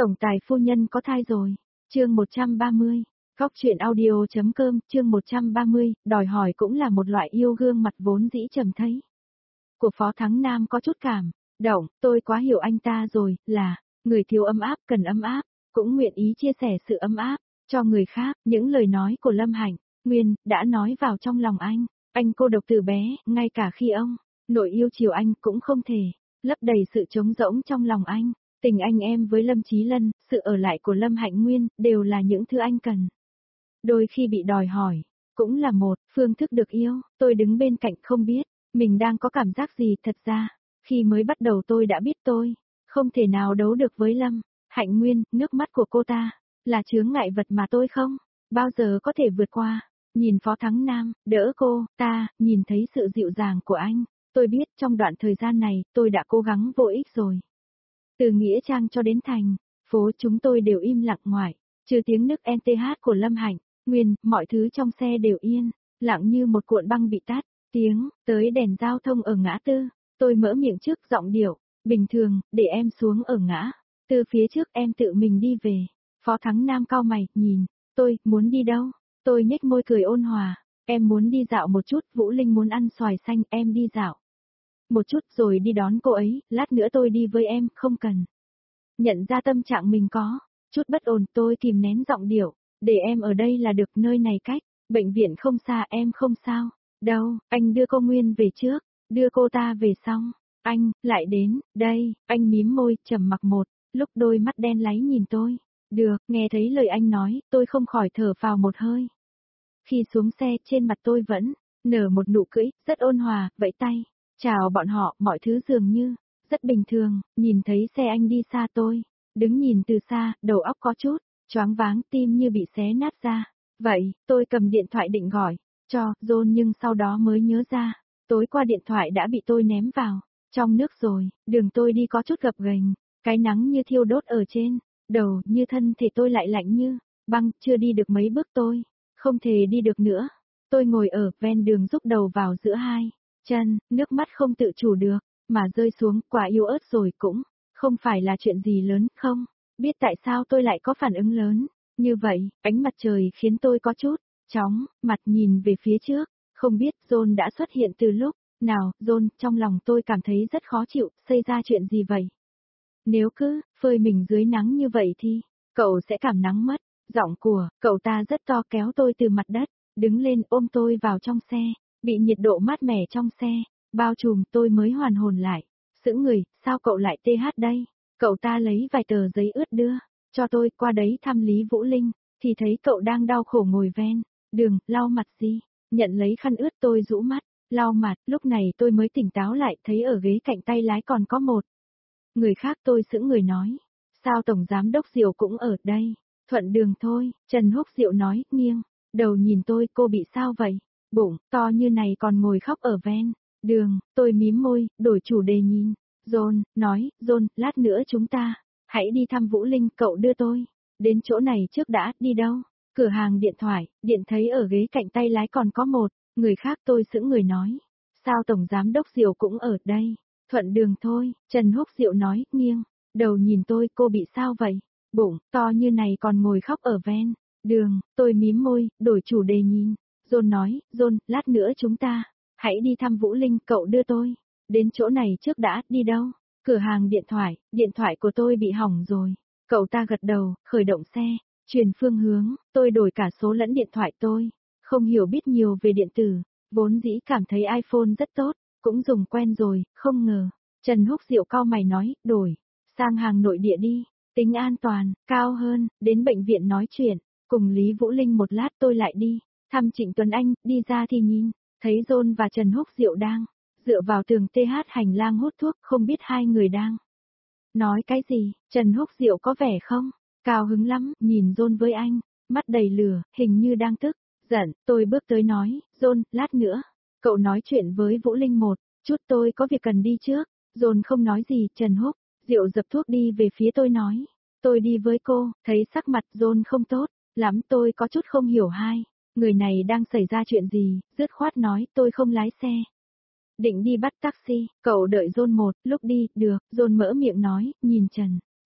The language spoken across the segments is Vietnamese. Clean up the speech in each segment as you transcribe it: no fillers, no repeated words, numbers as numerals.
Tổng tài phu nhân có thai rồi. Chương 130. Góc truyện audio.com. Chương 130. Đòi hỏi cũng là một loại yêu gương mặt vốn dĩ trầm thấy. Của Phó Thắng Nam có chút cảm động, tôi quá hiểu anh ta rồi, là người thiếu ấm áp cần ấm áp, cũng nguyện ý chia sẻ sự ấm áp cho người khác. Những lời nói của Lâm Hạnh Nguyên đã nói vào trong lòng anh cô độc từ bé, ngay cả khi ông nội yêu chiều anh cũng không thể lấp đầy sự trống rỗng trong lòng anh. Tình anh em với Lâm Chí Lân, sự ở lại của Lâm Hạnh Nguyên, đều là những thứ anh cần. Đôi khi bị đòi hỏi, cũng là một phương thức được yêu. Tôi đứng bên cạnh không biết mình đang có cảm giác gì. Thật ra, khi mới bắt đầu tôi đã biết tôi không thể nào đấu được với Lâm Hạnh Nguyên. Nước mắt của cô ta là chướng ngại vật mà tôi không bao giờ có thể vượt qua. Nhìn Phó Thắng Nam đỡ cô ta, nhìn thấy sự dịu dàng của anh, tôi biết trong đoạn thời gian này tôi đã cố gắng vô ích rồi. Từ Nghĩa Trang cho đến thành phố chúng tôi đều im lặng, ngoại trừ tiếng nức NTH của Lâm Hạnh Nguyên, mọi thứ trong xe đều yên lặng như một cuộn băng bị tắt. Tiếng tới đèn giao thông ở ngã tư, tôi mở miệng trước giọng điệu bình thường, để em xuống ở ngã tư phía trước, em tự mình đi về. Phó Thắng Nam cau mày, nhìn tôi, muốn đi đâu? Tôi nhếch môi cười ôn hòa, em muốn đi dạo một chút. Vũ Linh muốn ăn xoài xanh, em đi dạo một chút rồi đi đón cô ấy, lát nữa tôi đi với em, không cần. Nhận ra tâm trạng mình có chút bất ổn, tôi kìm nén giọng điệu, để em ở đây là được, nơi này cách bệnh viện không xa, em không sao đâu. Anh đưa cô Nguyên về trước, đưa cô ta về xong, anh lại đến đây. Anh mím môi, trầm mặc một lúc, đôi mắt đen láy nhìn tôi. Được, nghe thấy lời anh nói, tôi không khỏi thở phào một hơi. Khi xuống xe, trên mặt tôi vẫn nở một nụ cười rất ôn hòa, vẫy tay chào bọn họ, mọi thứ dường như rất bình thường. Nhìn thấy xe anh đi xa, tôi đứng nhìn từ xa, đầu óc có chút choáng váng, tim như bị xé nát ra. Vậy, tôi cầm điện thoại định gọi cho John, nhưng sau đó mới nhớ ra, tối qua điện thoại đã bị tôi ném vào trong nước rồi. Đường tôi đi có chút gập ghềnh, cái nắng như thiêu đốt ở trên đầu, như thân thể tôi lại lạnh như băng. Chưa đi được mấy bước tôi không thể đi được nữa. Tôi ngồi ở ven đường, rúc đầu vào giữa hai chân, nước mắt không tự chủ được mà rơi xuống. Quả yếu ớt rồi, cũng không phải là chuyện gì lớn. Không biết tại sao tôi lại có phản ứng lớn như vậy. Ánh mặt trời khiến tôi có chút chóng mặt, nhìn về phía trước. Không biết John đã xuất hiện từ lúc nào. John, trong lòng tôi cảm thấy rất khó chịu. Xảy ra chuyện gì vậy? Nếu cứ phơi mình dưới nắng như vậy thì cậu sẽ cảm nắng mất. Giọng của cậu ta rất to, kéo tôi từ mặt đất đứng lên, ôm tôi vào trong xe. Bị nhiệt độ mát mẻ trong xe bao trùm, tôi mới hoàn hồn lại. Sững người, sao cậu lại TH đây? Cậu ta lấy vài tờ giấy ướt đưa cho tôi. Qua đấy thăm Lý Vũ Linh thì thấy cậu đang đau khổ ngồi ven đường, lau mặt gì. Nhận lấy khăn ướt, tôi rũ mắt lau mặt. Lúc này tôi mới tỉnh táo lại, thấy ở ghế cạnh tay lái còn có một người khác. Tôi sững người nói, sao Tổng Giám Đốc Diệu cũng ở đây? Thuận đường thôi, Trần Húc Diệu nói, nghiêng đầu nhìn tôi. Cô bị sao vậy? Bụng to như này còn ngồi khóc ở ven đường. Tôi mím môi, đổi chủ đề nhìn John, nói, John, lát nữa chúng ta hãy đi thăm Vũ Linh, cậu đưa tôi đến chỗ này trước đã. Đi đâu? Cửa hàng điện thoại. Điện thấy ở ghế cạnh tay lái còn có một người khác. Tôi sững người nói, sao Tổng Giám Đốc Diệu cũng ở đây? Thuận đường thôi, Trần Húc Diệu nói, nghiêng đầu nhìn tôi. Cô bị sao vậy? Bụng to như này còn ngồi khóc ở ven đường. Tôi mím môi, đổi chủ đề nhìn John, nói, John, lát nữa chúng ta hãy đi thăm Vũ Linh, cậu đưa tôi đến chỗ này trước đã. Đi đâu? Cửa hàng điện thoại của tôi bị hỏng rồi. Cậu ta gật đầu, khởi động xe, chuyển phương hướng. Tôi đổi cả số lẫn điện thoại. Tôi không hiểu biết nhiều về điện tử, vốn dĩ cảm thấy iPhone rất tốt, cũng dùng quen rồi, không ngờ. Trần Húc Diệu cau mày nói, đổi sang hàng nội địa đi, tính an toàn cao hơn. Đến bệnh viện nói chuyện cùng Lý Vũ Linh một lát, tôi lại đi thăm Trịnh Tuấn Anh. Đi ra thì nhìn thấy John và Trần Húc Diệu đang dựa vào tường TH hành lang hút thuốc. Không biết hai người đang nói cái gì. Trần Húc Diệu có vẻ không cao hứng lắm, nhìn John với anh mắt đầy lửa, hình như đang tức giận. Tôi bước tới nói, John, lát nữa cậu nói chuyện với Vũ Linh một chút, tôi có việc cần đi trước. John không nói gì. Trần Húc Diệu dập thuốc đi về phía tôi, nói, tôi đi với cô. Thấy sắc mặt John không tốt lắm, tôi có chút không hiểu hai người này đang xảy ra chuyện gì. Dứt khoát nói, tôi không lái xe, định đi bắt taxi, cậu đợi John một lúc đi. Được, John mở miệng nói, nhìn Trần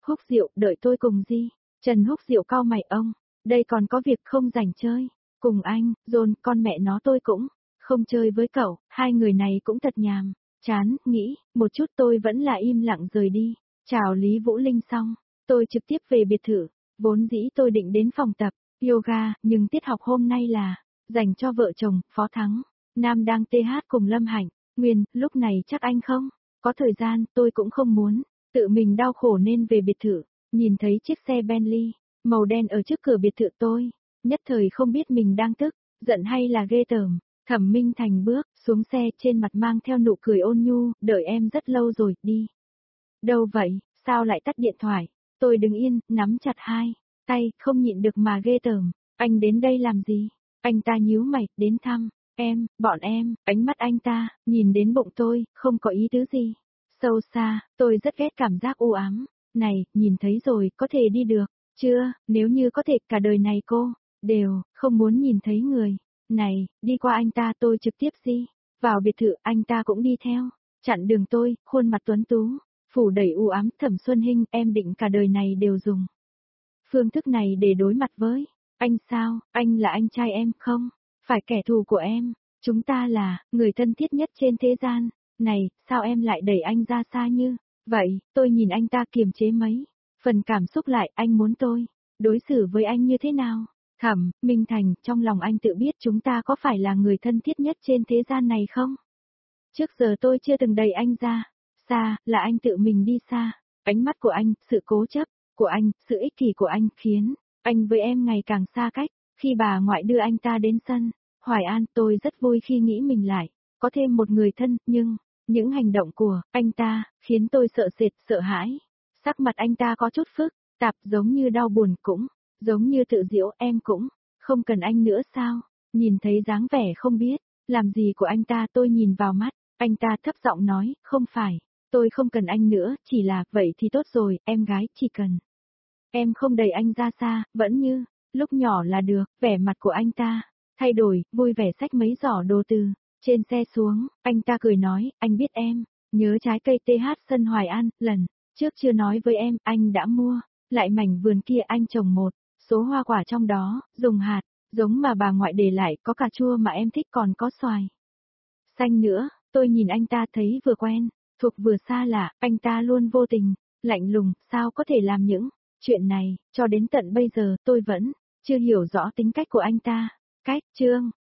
Húc Diệu, đợi tôi cùng gì? Trần Húc Diệu cau mày ông, đây còn có việc không rảnh chơi. Cùng anh, John, con mẹ nó tôi cũng không chơi với cậu, hai người này cũng thật nhàm. Chán, nghĩ, một chút tôi vẫn là im lặng rời đi. Chào Lý Vũ Linh xong, tôi trực tiếp về biệt thự. Vốn dĩ tôi định đến phòng tập, yoga, nhưng tiết học hôm nay là dành cho vợ chồng, Phó Thắng. Nam đang TH cùng Lâm Hạnh. Nguyên, lúc này chắc anh không có thời gian, tôi cũng không muốn tự mình đau khổ nên về biệt thự. Nhìn thấy chiếc xe Bentley màu đen ở trước cửa biệt thự tôi, nhất thời không biết mình đang tức, giận hay là ghê tởm. Thẩm Minh Thành bước xuống xe, trên mặt mang theo nụ cười ôn nhu, đợi em rất lâu rồi, đi. Đâu vậy, sao lại tắt điện thoại? Tôi đứng yên, nắm chặt hai tay, không nhịn được mà ghê tởm. Anh đến đây làm gì? Anh ta nhíu mày, đến thăm em, bọn em. Ánh mắt anh ta nhìn đến bụng tôi, không có ý tứ gì. Sâu xa, tôi rất ghét cảm giác u ám. Này, nhìn thấy rồi, có thể đi được chưa? Nếu như có thể, cả đời này cô đều không muốn nhìn thấy người này. Đi qua anh ta, tôi trực tiếp đi vào biệt thự, anh ta cũng đi theo, chặn đường tôi, khuôn mặt tuấn tú phủ đầy u ám. Thẩm Xuân Hinh, em định cả đời này đều dùng phương thức này để đối mặt với anh sao? Anh là anh trai em, không phải kẻ thù của em. Chúng ta là người thân thiết nhất trên thế gian này, sao em lại đẩy anh ra xa như vậy? Tôi nhìn anh ta kiềm chế mấy phần cảm xúc lại. Anh muốn tôi đối xử với anh như thế nào? Thẩm Minh Thành, trong lòng anh tự biết chúng ta có phải là người thân thiết nhất trên thế gian này không? Trước giờ tôi chưa từng đẩy anh ra xa, là anh tự mình đi xa. Ánh mắt của anh, sự cố chấp của anh, sự ích kỷ của anh khiến anh với em ngày càng xa cách. Khi bà ngoại đưa anh ta đến sân Hoài An, tôi rất vui khi nghĩ mình lại có thêm một người thân, nhưng những hành động của anh ta khiến tôi sợ sệt, sợ hãi. Sắc mặt anh ta có chút phức tạp, giống như đau buồn, cũng giống như tự giễu. Em cũng không cần anh nữa sao? Nhìn thấy dáng vẻ không biết làm gì của anh ta, tôi nhìn vào mắt anh ta, thấp giọng nói, không phải tôi không cần anh nữa, chỉ là, vậy thì tốt rồi, em gái, chỉ cần em không đẩy anh ra xa, vẫn như lúc nhỏ là được. Vẻ mặt của anh ta thay đổi, vui vẻ xách mấy giỏ đồ từ trên xe xuống. Anh ta cười nói, anh biết em nhớ trái cây TH sân Hoài An, lần trước chưa nói với em, anh đã mua lại mảnh vườn kia. Anh trồng một số hoa quả trong đó, dùng hạt giống mà bà ngoại để lại, có cà chua mà em thích, còn có xoài xanh nữa. Tôi nhìn anh ta thấy vừa quen thuộc vừa xa lạ. Anh ta luôn vô tình lạnh lùng, sao có thể làm những chuyện này? Cho đến tận bây giờ tôi vẫn chưa hiểu rõ tính cách của anh ta. Chương